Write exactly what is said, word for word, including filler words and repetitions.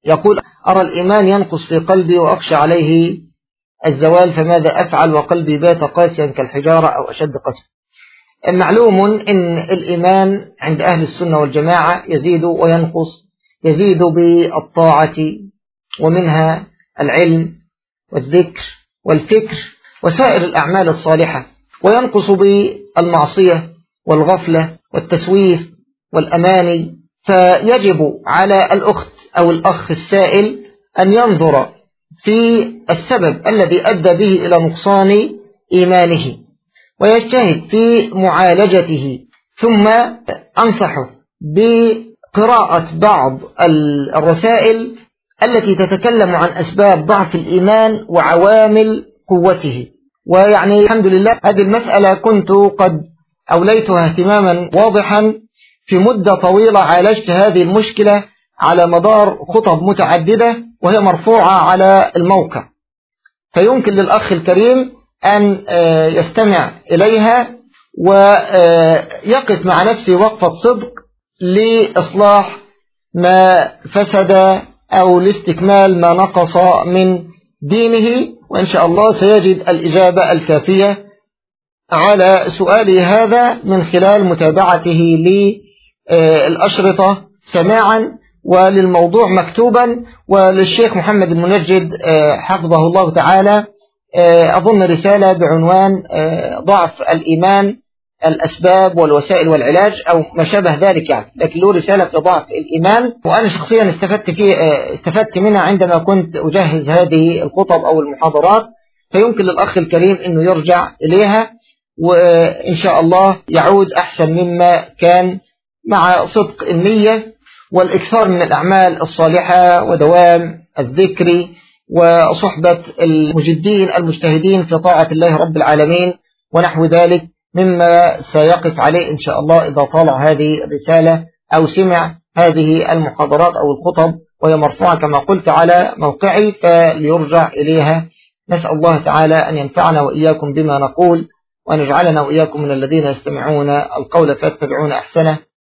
يقول أرى الإيمان ينقص في قلبي وأخشى عليه الزوال، فماذا أفعل وقلبي بات قاسيا كالحجارة أو أشد قسوة؟ معلوم إن الإيمان عند أهل السنة والجماعة يزيد وينقص، يزيد بالطاعة ومنها العلم والذكر والفكر وسائر الأعمال الصالحة، وينقص بالمعصية والغفلة والتسويف والأماني. فيجب على الأخت أو الأخ السائل أن ينظر في السبب الذي أدى به إلى نقصان إيمانه ويجتهد في معالجته، ثم أنصحه بقراءة بعض الرسائل التي تتكلم عن أسباب ضعف الإيمان وعوامل قوته. ويعني الحمد لله هذه المسألة كنت قد أوليتها اهتماما واضحا في مدة طويلة، عالجت هذه المشكلة على مدار خطب متعددة وهي مرفوعة على الموقع، فيمكن للأخ الكريم أن يستمع إليها ويقف مع نفسه وقفة صدق لإصلاح ما فسد أو لاستكمال ما نقص من دينه، وإن شاء الله سيجد الإجابة الكافية على سؤاله هذا من خلال متابعته للأشرطة سماعا وللموضوع مكتوبا. وللشيخ محمد المنجد حفظه الله تعالى أظن رسالة بعنوان ضعف الإيمان الأسباب والوسائل والعلاج أو ما شابه ذلك يعني، لكن له رسالة في ضعف الإيمان، وأنا شخصيا استفدت فيه استفدت منها عندما كنت أجهز هذه الخطب أو المحاضرات، فيمكن للأخ الكريم أنه يرجع إليها وإن شاء الله يعود أحسن مما كان، مع صدق النية والإكثار من الأعمال الصالحة ودوام الذكر وصحبة المجدين المجتهدين في طاعة الله رب العالمين ونحو ذلك مما سيقف عليه إن شاء الله إذا طالع هذه الرسالة أو سمع هذه المحاضرات أو الخطب، وهي مرفوعة كما قلت على موقعي فليرجع إليها. نسأل الله تعالى أن ينفعنا وإياكم بما نقول، وأن يجعلنا وإياكم من الذين يستمعون القول فيتبعون أحسنه.